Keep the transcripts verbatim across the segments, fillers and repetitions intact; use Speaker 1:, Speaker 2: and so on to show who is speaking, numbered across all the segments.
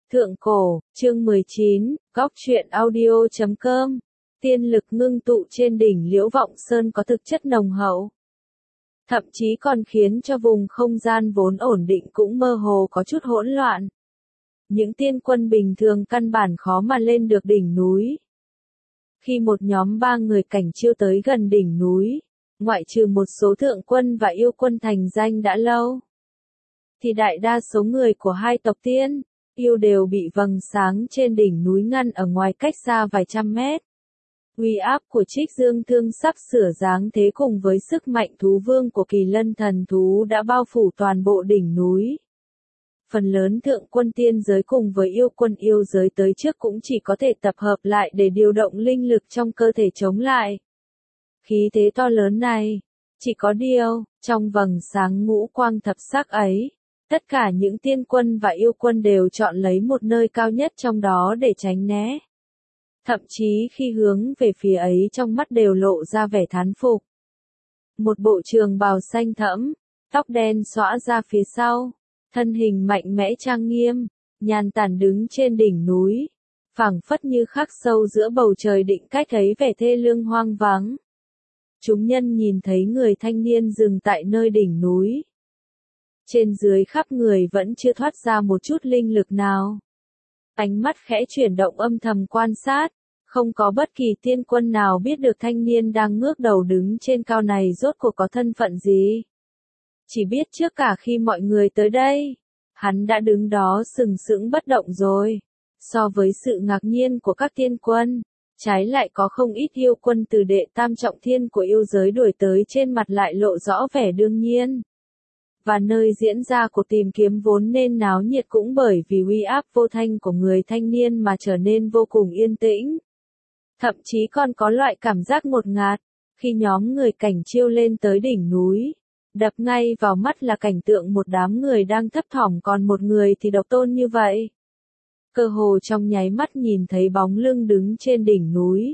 Speaker 1: Thượng cổ, chương mười chín, góc truyện audio chấm com. Tiên lực ngưng tụ trên đỉnh Liễu Vọng Sơn có thực chất nồng hậu. Thậm chí còn khiến cho vùng không gian vốn ổn định cũng mơ hồ có chút hỗn loạn. Những tiên quân bình thường căn bản khó mà lên được đỉnh núi. Khi một nhóm ba người Cảnh Chiêu tới gần đỉnh núi, ngoại trừ một số thượng quân và yêu quân thành danh đã lâu, thì đại đa số người của hai tộc tiên, yêu đều bị vầng sáng trên đỉnh núi ngăn ở ngoài cách xa vài trăm mét. Uy áp của Trích Dương Thương sắp sửa giáng thế cùng với sức mạnh thú vương của Kỳ Lân thần thú đã bao phủ toàn bộ đỉnh núi. Phần lớn thượng quân tiên giới cùng với yêu quân yêu giới tới trước cũng chỉ có thể tập hợp lại để điều động linh lực trong cơ thể chống lại khí thế to lớn này. Chỉ có điều, trong vầng sáng ngũ quang thập sắc ấy, tất cả những tiên quân và yêu quân đều chọn lấy một nơi cao nhất trong đó để tránh né. Thậm chí khi hướng về phía ấy trong mắt đều lộ ra vẻ thán phục. Một bộ trường bào xanh thẫm, tóc đen xõa ra phía sau, thân hình mạnh mẽ trang nghiêm, nhàn tản đứng trên đỉnh núi, phảng phất như khắc sâu giữa bầu trời định cách thấy vẻ thê lương hoang vắng. Chúng nhân nhìn thấy người thanh niên dừng tại nơi đỉnh núi. Trên dưới khắp người vẫn chưa thoát ra một chút linh lực nào. Ánh mắt khẽ chuyển động âm thầm quan sát, không có bất kỳ tiên quân nào biết được thanh niên đang ngước đầu đứng trên cao này rốt cuộc có thân phận gì. Chỉ biết trước cả khi mọi người tới đây, hắn đã đứng đó sừng sững bất động rồi. So với sự ngạc nhiên của các tiên quân, trái lại có không ít yêu quân từ đệ tam trọng thiên của yêu giới đuổi tới trên mặt lại lộ rõ vẻ đương nhiên. Và nơi diễn ra cuộc tìm kiếm vốn nên náo nhiệt cũng bởi vì uy áp vô thanh của người thanh niên mà trở nên vô cùng yên tĩnh. Thậm chí còn có loại cảm giác ngột ngạt, khi nhóm người Cảnh Chiêu lên tới đỉnh núi. Đập ngay vào mắt là cảnh tượng một đám người đang thấp thỏm còn một người thì độc tôn như vậy. Cơ hồ trong nháy mắt nhìn thấy bóng lưng đứng trên đỉnh núi.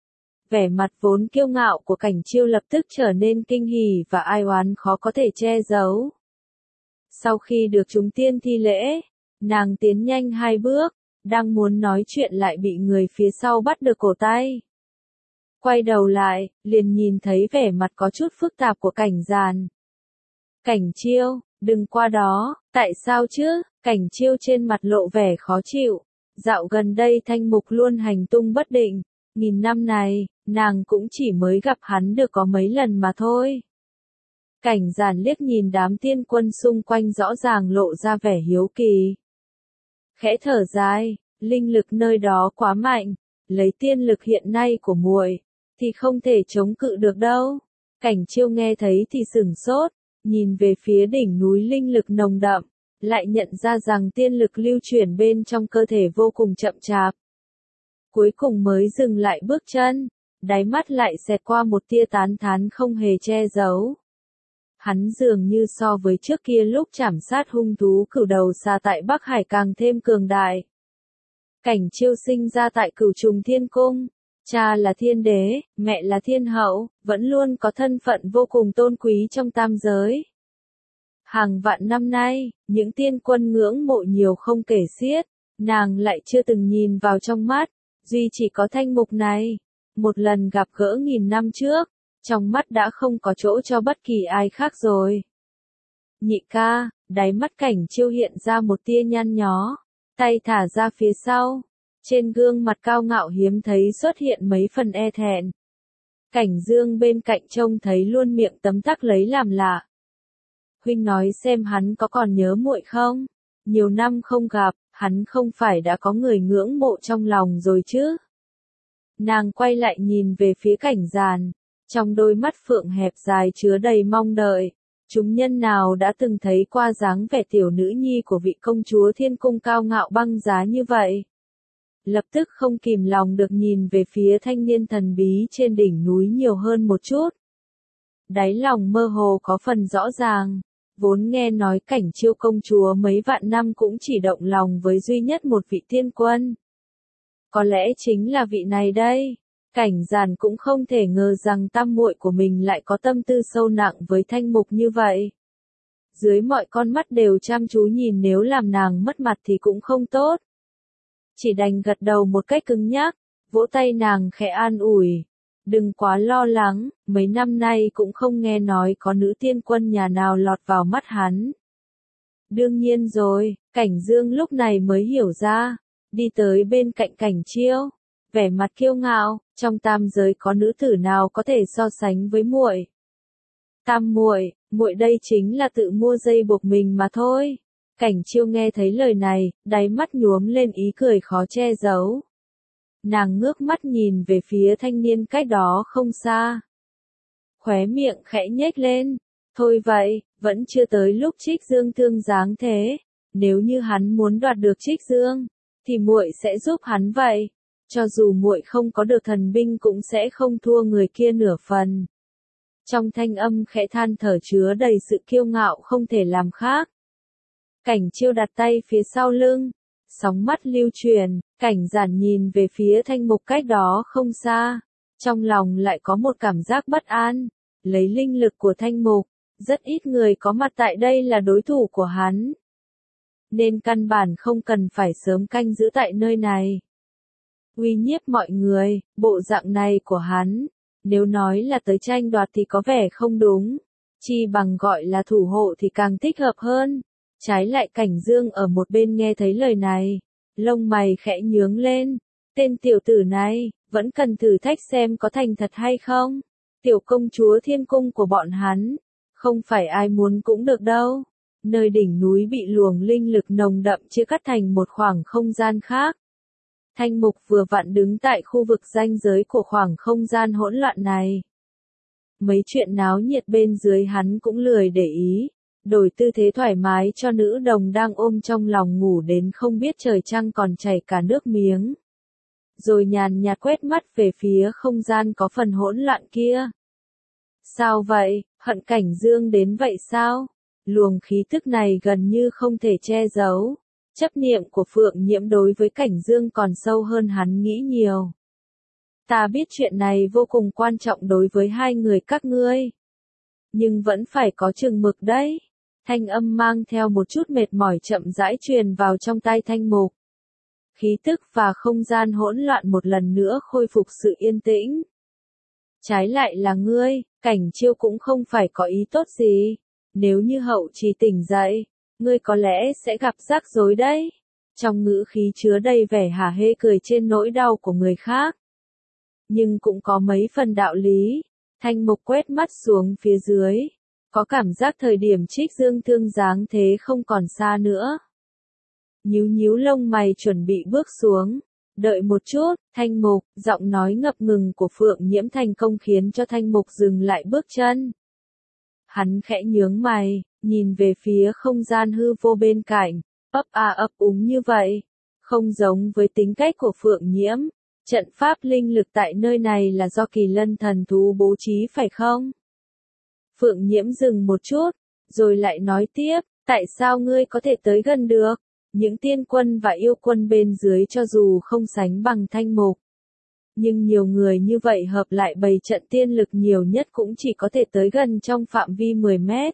Speaker 1: Vẻ mặt vốn kiêu ngạo của Cảnh Chiêu lập tức trở nên kinh hỉ và ai oán khó có thể che giấu. Sau khi được chúng tiên thi lễ, nàng tiến nhanh hai bước, đang muốn nói chuyện lại bị người phía sau bắt được cổ tay. Quay đầu lại, liền nhìn thấy vẻ mặt có chút phức tạp của Cảnh Giàn. Cảnh Chiêu, đừng qua đó, tại sao chứ? Cảnh Chiêu trên mặt lộ vẻ khó chịu. Dạo gần đây Thanh Mục luôn hành tung bất định, nghìn năm này, nàng cũng chỉ mới gặp hắn được có mấy lần mà thôi. Cảnh Giàn liếc nhìn đám tiên quân xung quanh rõ ràng lộ ra vẻ hiếu kỳ. Khẽ thở dài, linh lực nơi đó quá mạnh, lấy tiên lực hiện nay của muội thì không thể chống cự được đâu. Cảnh Chiêu nghe thấy thì sửng sốt, nhìn về phía đỉnh núi linh lực nồng đậm, lại nhận ra rằng tiên lực lưu chuyển bên trong cơ thể vô cùng chậm chạp. Cuối cùng mới dừng lại bước chân, đáy mắt lại xẹt qua một tia tán thán không hề che giấu. Hắn dường như so với trước kia lúc trảm sát hung thú cửu đầu xà tại Bắc Hải càng thêm cường đại. Cảnh Chiêu sinh ra tại Cửu Trùng Thiên Cung, cha là thiên đế, mẹ là thiên hậu, vẫn luôn có thân phận vô cùng tôn quý trong tam giới. Hàng vạn năm nay, những tiên quân ngưỡng mộ nhiều không kể xiết, nàng lại chưa từng nhìn vào trong mắt, duy chỉ có Thanh Mục này. Một lần gặp gỡ nghìn năm trước, trong mắt đã không có chỗ cho bất kỳ ai khác rồi. Nhị ca, đáy mắt Cảnh Chiêu hiện ra một tia nhăn nhó, tay thả ra phía sau, trên gương mặt cao ngạo hiếm thấy xuất hiện mấy phần e thẹn. Cảnh Dương bên cạnh trông thấy luôn miệng tấm tắc lấy làm lạ. Huynh nói xem hắn có còn nhớ muội không? Nhiều năm không gặp, hắn không phải đã có người ngưỡng mộ trong lòng rồi chứ? Nàng quay lại nhìn về phía Cảnh Giàn, trong đôi mắt phượng hẹp dài chứa đầy mong đợi. Chúng nhân nào đã từng thấy qua dáng vẻ tiểu nữ nhi của vị công chúa thiên cung cao ngạo băng giá như vậy? Lập tức không kìm lòng được nhìn về phía thanh niên thần bí trên đỉnh núi nhiều hơn một chút. Đáy lòng mơ hồ có phần rõ ràng, vốn nghe nói Cảnh Chiêu công chúa mấy vạn năm cũng chỉ động lòng với duy nhất một vị tiên quân. Có lẽ chính là vị này đây. Cảnh Giàn cũng không thể ngờ rằng tam muội của mình lại có tâm tư sâu nặng với Thanh Mục như vậy. Dưới mọi con mắt đều chăm chú nhìn, nếu làm nàng mất mặt thì cũng không tốt. chỉ đành gật đầu một cách cứng nhắc, vỗ tay nàng khẽ an ủi. Đừng quá lo lắng, mấy năm nay cũng không nghe nói có nữ tiên quân nhà nào lọt vào mắt hắn. Đương nhiên rồi, Cảnh Dương lúc này mới hiểu ra, đi tới bên cạnh Cảnh Chiêu, vẻ mặt kiêu ngạo, trong tam giới có nữ tử nào có thể so sánh với muội. Tam muội, muội đây chính là tự mua dây buộc mình mà thôi. Cảnh Chiêu nghe thấy lời này, đáy mắt nhuốm lên ý cười khó che giấu. Nàng ngước mắt nhìn về phía thanh niên cách đó không xa. Khóe miệng khẽ nhếch lên. Thôi vậy, vẫn chưa tới lúc Trích Dương thương dáng thế. Nếu như hắn muốn đoạt được Trích Dương, thì muội sẽ giúp hắn vậy. Cho dù muội không có được thần binh cũng sẽ không thua người kia nửa phần. Trong thanh âm khẽ than thở chứa đầy sự kiêu ngạo không thể làm khác. Cảnh Chiêu đặt tay phía sau lưng, sóng mắt lưu truyền, Cảnh Giản nhìn về phía Thanh Mục cách đó không xa, trong lòng lại có một cảm giác bất an, lấy linh lực của Thanh Mục, rất ít người có mặt tại đây là đối thủ của hắn, nên căn bản không cần phải sớm canh giữ tại nơi này. Uy nhiếp mọi người, bộ dạng này của hắn, nếu nói là tới tranh đoạt thì có vẻ không đúng, chi bằng gọi là thủ hộ thì càng thích hợp hơn. Trái lại Cảnh Dương ở một bên nghe thấy lời này, lông mày khẽ nhướng lên, tên tiểu tử này, vẫn cần thử thách xem có thành thật hay không. Tiểu công chúa thiên cung của bọn hắn, không phải ai muốn cũng được đâu. Nơi đỉnh núi bị luồng linh lực nồng đậm chia cắt thành một khoảng không gian khác. Thanh Mục vừa vặn đứng tại khu vực ranh giới của khoảng không gian hỗn loạn này. Mấy chuyện náo nhiệt bên dưới hắn cũng lười để ý. Đổi tư thế thoải mái cho nữ đồng đang ôm trong lòng ngủ đến không biết trời trăng còn chảy cả nước miếng. Rồi nhàn nhạt quét mắt về phía không gian có phần hỗn loạn kia. Sao vậy, hận Cảnh Dương đến vậy sao? Luồng khí tức này gần như không thể che giấu. Chấp niệm của Phượng Nhiễm đối với Cảnh Dương còn sâu hơn hắn nghĩ nhiều. Ta biết chuyện này vô cùng quan trọng đối với hai người các ngươi. Nhưng vẫn phải có chừng mực đấy. Thanh âm mang theo một chút mệt mỏi chậm rãi truyền vào trong tai Thanh Mục. Khí tức và không gian hỗn loạn một lần nữa khôi phục sự yên tĩnh. Trái lại là ngươi, Cảnh Chiêu cũng không phải có ý tốt gì. Nếu như hậu trì tỉnh dậy, ngươi có lẽ sẽ gặp rắc rối đấy. Trong ngữ khí chứa đầy vẻ hả hê cười trên nỗi đau của người khác. Nhưng cũng có mấy phần đạo lý. Thanh Mục quét mắt xuống phía dưới. Có cảm giác thời điểm Trích Dương thương dáng thế không còn xa nữa. Nhíu nhíu lông mày chuẩn bị bước xuống. Đợi một chút, Thanh Mục, giọng nói ngập ngừng của Phượng Nhiễm thành công khiến cho Thanh Mục dừng lại bước chân. Hắn khẽ nhướng mày, nhìn về phía không gian hư vô bên cạnh, ấp a ấp úng như vậy. Không giống với tính cách của Phượng Nhiễm, trận pháp linh lực tại nơi này là do Kỳ Lân thần thú bố trí phải không? Phượng Nhiễm dừng một chút, rồi lại nói tiếp, tại sao ngươi có thể tới gần được? Những tiên quân và yêu quân bên dưới cho dù không sánh bằng Thanh Mục. Nhưng nhiều người như vậy hợp lại bày trận tiên lực nhiều nhất cũng chỉ có thể tới gần trong phạm vi mười mét.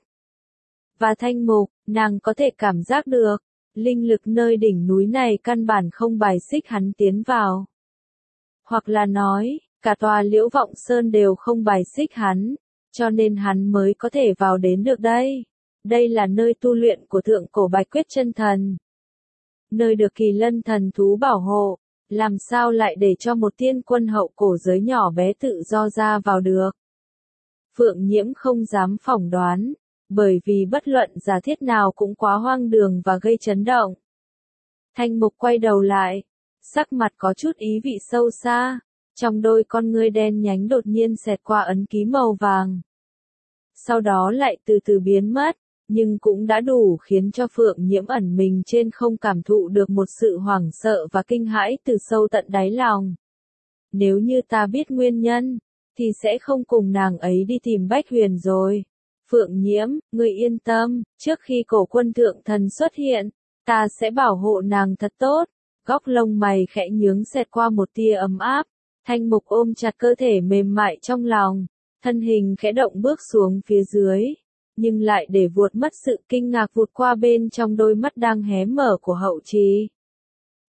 Speaker 1: Và Thanh Mục, nàng có thể cảm giác được, linh lực nơi đỉnh núi này căn bản không bài xích hắn tiến vào. Hoặc là nói, cả tòa Liễu Vọng Sơn đều không bài xích hắn. Cho nên hắn mới có thể vào đến được đây. Đây là nơi tu luyện của thượng cổ Bạch Quyết Chân Thần. Nơi được Kỳ Lân thần thú bảo hộ, làm sao lại để cho một tiên quân hậu cổ giới nhỏ bé tự do ra vào được. Phượng Nhiễm không dám phỏng đoán, bởi vì bất luận giả thiết nào cũng quá hoang đường và gây chấn động. Thanh Mục quay đầu lại, sắc mặt có chút ý vị sâu xa. Trong đôi con ngươi đen nhánh đột nhiên xẹt qua ấn ký màu vàng. Sau đó lại từ từ biến mất, nhưng cũng đã đủ khiến cho Phượng Nhiễm ẩn mình trên không cảm thụ được một sự hoảng sợ và kinh hãi từ sâu tận đáy lòng. Nếu như ta biết nguyên nhân, thì sẽ không cùng nàng ấy đi tìm Bách Huyền rồi. Phượng Nhiễm, ngươi yên tâm, trước khi cổ quân thượng thần xuất hiện, ta sẽ bảo hộ nàng thật tốt. Góc lông mày khẽ nhướng xẹt qua một tia ấm áp. Thanh Mục ôm chặt cơ thể mềm mại trong lòng, thân hình khẽ động bước xuống phía dưới, nhưng lại để vuột mất sự kinh ngạc vụt qua bên trong đôi mắt đang hé mở của hậu trì.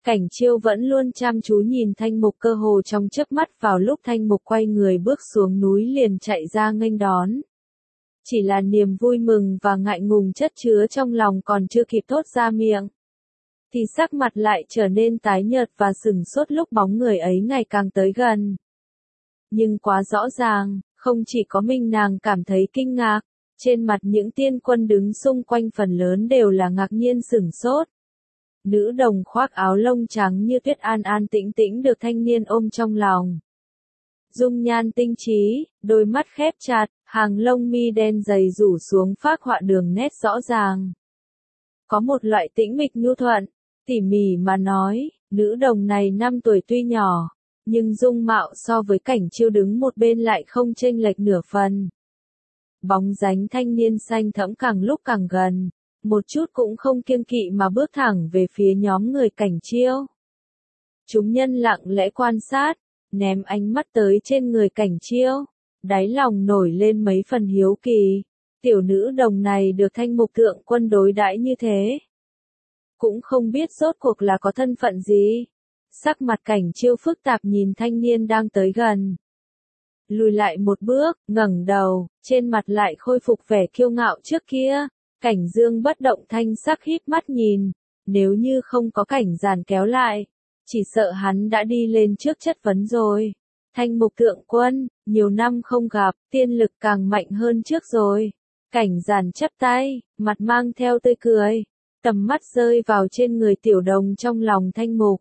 Speaker 1: Cảnh Chiêu vẫn luôn chăm chú nhìn Thanh Mục, cơ hồ trong chớp mắt vào lúc Thanh Mục quay người bước xuống núi liền chạy ra nghênh đón. Chỉ là niềm vui mừng và ngại ngùng chất chứa trong lòng còn chưa kịp thốt ra miệng, thì sắc mặt lại trở nên tái nhợt và sửng sốt lúc bóng người ấy ngày càng tới gần. Nhưng quá rõ ràng, không chỉ có mình nàng cảm thấy kinh ngạc, trên mặt những tiên quân đứng xung quanh phần lớn đều là ngạc nhiên sửng sốt. Nữ đồng khoác áo lông trắng như tuyết an an tĩnh tĩnh được thanh niên ôm trong lòng. Dung nhan tinh trí, đôi mắt khép chặt, hàng lông mi đen dày rủ xuống phác họa đường nét rõ ràng. Có một loại tĩnh mịch nhu thuận, tỉ mỉ mà nói, nữ đồng này năm tuổi tuy nhỏ, nhưng dung mạo so với Cảnh Chiêu đứng một bên lại không chênh lệch nửa phần. Bóng dáng thanh niên xanh thẫm càng lúc càng gần, một chút cũng không kiêng kỵ mà bước thẳng về phía nhóm người Cảnh Chiêu. Chúng nhân lặng lẽ quan sát, ném ánh mắt tới trên người Cảnh Chiêu, đáy lòng nổi lên mấy phần hiếu kỳ. Tiểu nữ đồng này được Thanh Mục Thượng Quân đối đãi như thế, cũng không biết rốt cuộc là có thân phận gì. Sắc mặt Cảnh Chiêu phức tạp nhìn thanh niên đang tới gần. Lùi lại một bước, ngẩng đầu, trên mặt lại khôi phục vẻ kiêu ngạo trước kia. Cảnh Dương bất động thanh sắc híp mắt nhìn, nếu như không có Cảnh Giản kéo lại, chỉ sợ hắn đã đi lên trước chất vấn rồi. Thanh Mục Thượng Quân, nhiều năm không gặp, tiên lực càng mạnh hơn trước rồi. Cảnh Giản chắp tay, mặt mang theo tươi cười, tầm mắt rơi vào trên người tiểu đồng trong lòng Thanh Mục.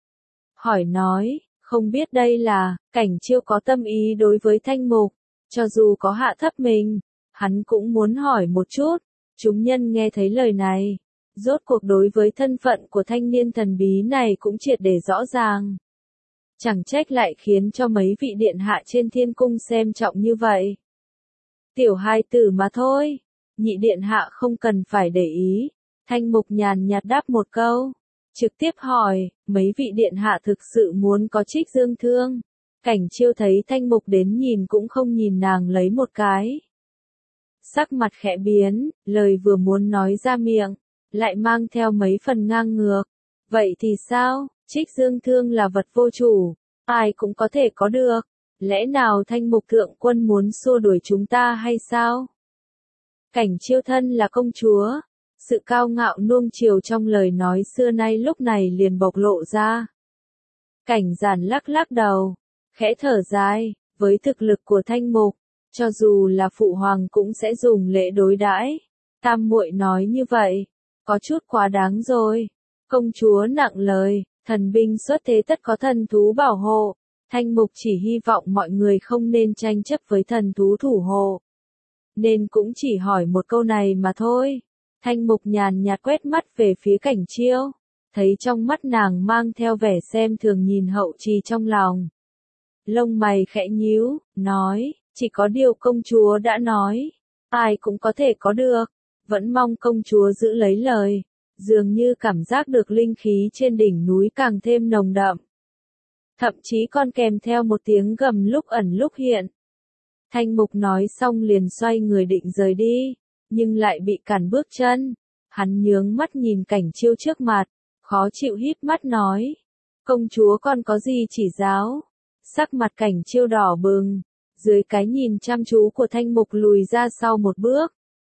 Speaker 1: Hỏi nói, không biết đây là, Cảnh Chiêu có tâm ý đối với Thanh Mục, cho dù có hạ thấp mình, hắn cũng muốn hỏi một chút. Chúng nhân nghe thấy lời này, rốt cuộc đối với thân phận của thanh niên thần bí này cũng triệt để rõ ràng. Chẳng trách lại khiến cho mấy vị điện hạ trên thiên cung xem trọng như vậy. Tiểu hai tử mà thôi, nhị điện hạ không cần phải để ý. Thanh Mục nhàn nhạt đáp một câu, trực tiếp hỏi, mấy vị điện hạ thực sự muốn có Trích Dương Thương? Cảnh Chiêu thấy Thanh Mục đến nhìn cũng không nhìn nàng lấy một cái. Sắc mặt khẽ biến, lời vừa muốn nói ra miệng, lại mang theo mấy phần ngang ngược. Vậy thì sao, Trích Dương Thương là vật vô chủ, ai cũng có thể có được. Lẽ nào Thanh Mục Thượng Quân muốn xua đuổi chúng ta hay sao? Cảnh Chiêu thân là công chúa, sự cao ngạo nuông chiều trong lời nói xưa nay lúc này liền bộc lộ ra. Cảnh Giản lắc lắc đầu, khẽ thở dài, với thực lực của Thanh Mục, cho dù là phụ hoàng cũng sẽ dùng lễ đối đãi. Tam muội nói như vậy, có chút quá đáng rồi. Công chúa nặng lời, thần binh xuất thế tất có thần thú bảo hộ. Thanh Mục chỉ hy vọng mọi người không nên tranh chấp với thần thú thủ hộ. Nên cũng chỉ hỏi một câu này mà thôi. Thanh Mục nhàn nhạt quét mắt về phía Cảnh Chiêu, thấy trong mắt nàng mang theo vẻ xem thường nhìn hậu trì trong lòng. Lông mày khẽ nhíu, nói, chỉ có điều công chúa đã nói, ai cũng có thể có được, vẫn mong công chúa giữ lấy lời. Dường như cảm giác được linh khí trên đỉnh núi càng thêm nồng đậm. Thậm chí còn kèm theo một tiếng gầm lúc ẩn lúc hiện. Thanh Mục nói xong liền xoay người định rời đi, nhưng lại bị cản bước chân. Hắn nhướng mắt nhìn Cảnh Chiêu trước mặt, khó chịu híp mắt nói, công chúa còn có gì chỉ giáo? Sắc mặt Cảnh Chiêu đỏ bừng, dưới cái nhìn chăm chú của Thanh Mục lùi ra sau một bước.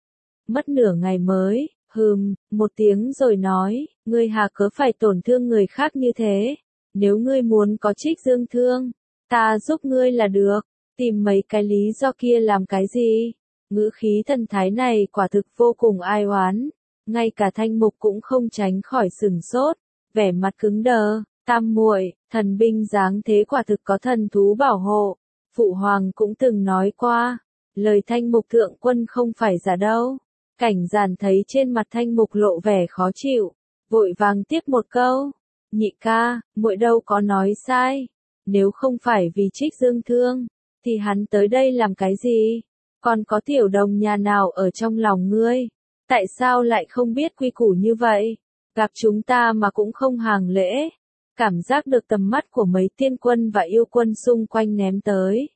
Speaker 1: Mất nửa ngày mới, hừm, một tiếng rồi nói, ngươi hà cớ phải tổn thương người khác như thế, nếu ngươi muốn có Trích Dương Thương, ta giúp ngươi là được, tìm mấy cái lý do kia làm cái gì? Ngữ khí thần thái này quả thực vô cùng ai oán, ngay cả Thanh Mục cũng không tránh khỏi sửng sốt, vẻ mặt cứng đờ. Tam muội, thần binh dáng thế quả thực có thần thú bảo hộ, phụ hoàng cũng từng nói qua, lời Thanh Mục Thượng Quân không phải giả đâu. Cảnh Giản thấy trên mặt Thanh Mục lộ vẻ khó chịu, vội vàng tiếp một câu, nhị ca, muội đâu có nói sai, nếu không phải vì Trích Dương Thương, thì hắn tới đây làm cái gì? Còn có tiểu đồng nhà nào ở trong lòng ngươi? Tại sao lại không biết quy củ như vậy? Gặp chúng ta mà cũng không hàng lễ. Cảm giác được tầm mắt của mấy tiên quân và yêu quân xung quanh ném tới.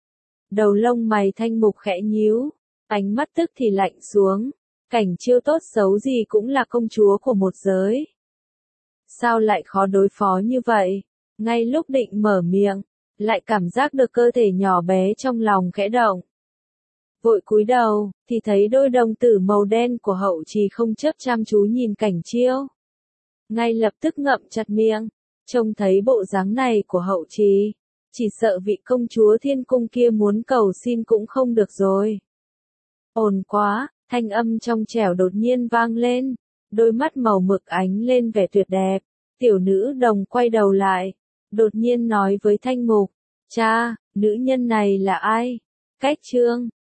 Speaker 1: Đầu lông mày Thanh Mục khẽ nhíu, ánh mắt tức thì lạnh xuống. Cảnh Chiêu tốt xấu gì cũng là công chúa của một giới. sao lại khó đối phó như vậy? Ngay lúc định mở miệng, lại cảm giác được cơ thể nhỏ bé trong lòng khẽ động. Vội cúi đầu, thì thấy đôi đồng tử màu đen của Hậu Trì không chớp chăm chú nhìn Cảnh Chiêu. Ngay lập tức ngậm chặt miệng, trông thấy bộ dáng này của Hậu Trì, chỉ sợ vị công chúa thiên cung kia muốn cầu xin cũng không được rồi. Ồn quá, thanh âm trong trẻo đột nhiên vang lên, đôi mắt màu mực ánh lên vẻ tuyệt đẹp. Tiểu nữ đồng quay đầu lại, đột nhiên nói với Thanh Mục, cha, nữ nhân này là ai? Cách Trương,